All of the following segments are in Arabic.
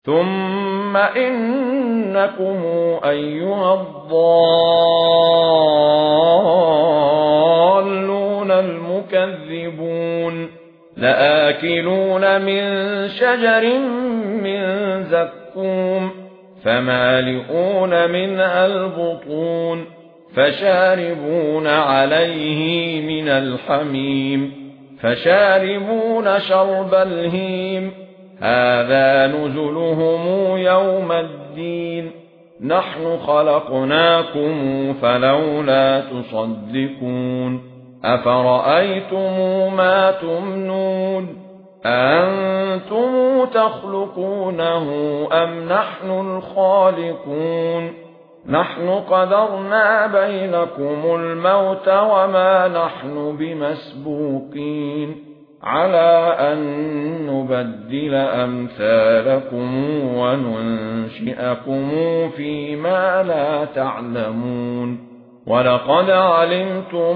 ثُمَّ إِنَّكُمْ أَيُّهَا الضَّالُّونَ الْمُكَذِّبُونَ لَآكِلُونَ مِنْ شَجَرٍ مِنْ زَقُّومٍ فَمَالِئُونَ مِنْهَا الْبُطُونَ فَشَارِبُونَ عَلَيْهِ مِنَ الْحَمِيمِ فَشَارِبُونَ شَرْبَ الْهِيمِ هَذَا نُزُلُهُمْ يَوْمَ الدِّينِ نَحْنُ خَلَقْنَاكُمْ فَلَوْلَا تُصَدِّقُونَ أَفَرَأَيْتُمْ مَا تُمْنُونَ أَأَنْتُمْ تَخْلُقُونَهُ أَمْ نَحْنُ الْخَالِقُونَ نَحْنُ قَدَرْنَا بَيْنَكُمُ الْمَوْتَ وَمَا نَحْنُ بِمَسْبُوقِينَ عَلَى أَن نُّبَدِّلَ أَمْثَالَكُمْ وَنُنشِئَكُمْ فِيمَا لَا تَعْلَمُونَ وَلَقَدْ عَلِمْتُمُ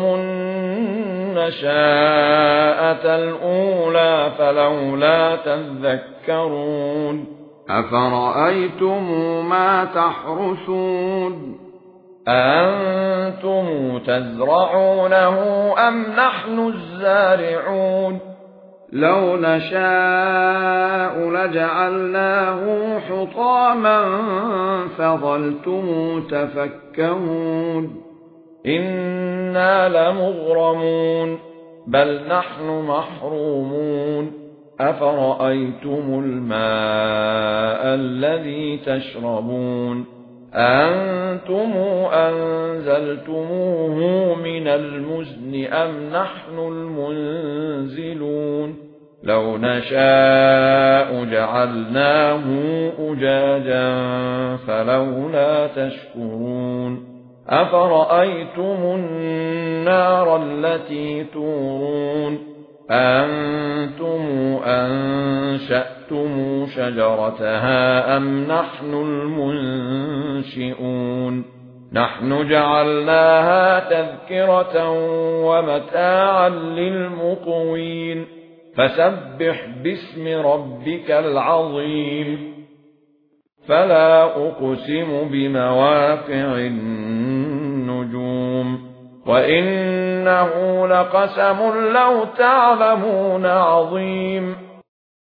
النَّشَاءَةَ الْأُولَى فَلَوْلَا تَذَكَّرُونَ أَفَرَأَيْتُمْ مَا تَحْرُثُونَ أَأَنْتُمْ تَزْرَعُونَهُ أَمْ نَحْنُ الزَّارِعُونَ لَوْ نَشَاءُ لَجَعَلْنَاهُ حُطَامًا فَظَلْتُمْ تَفَكَّهُونَ إِنَّا لَمُغْرَمُونَ بَلْ نَحْنُ مَحْرُومُونَ أَفَرَأَيْتُمُ الماء الذي تشربون أَأَنْتُمْ أَنزَلْتُمُوهُ مِنَ المزن أَمْ نَحْنُ المنزلون لَوْ نَشَاءُ جَعَلْنَاهُ أُجَاجًا فَلَوْلَا تَشْكُرُونَ أَفَرَأَيْتُمُ النَّارَ الَّتِي تُورُونَ أَأَنْتُمْ أَنشَأْتُمُ شَجَرَتَهَا أَمْ نَحْنُ الْمُنشِئُونَ نَحْنُ جَعَلْنَاهَا تَذْكِرَةً وَمَتَاعًا لِلْمُقْوِينَ فَسَبِّحْ بِاسْمِ رَبِّكَ الْعَظِيمِ فَلَا أُقْسِمُ بِمَوَاقِعِ النُّجُومِ وَإِنَّهُ لَقَسَمٌ لَّوْ تَعْلَمُونَ عَظِيمٌ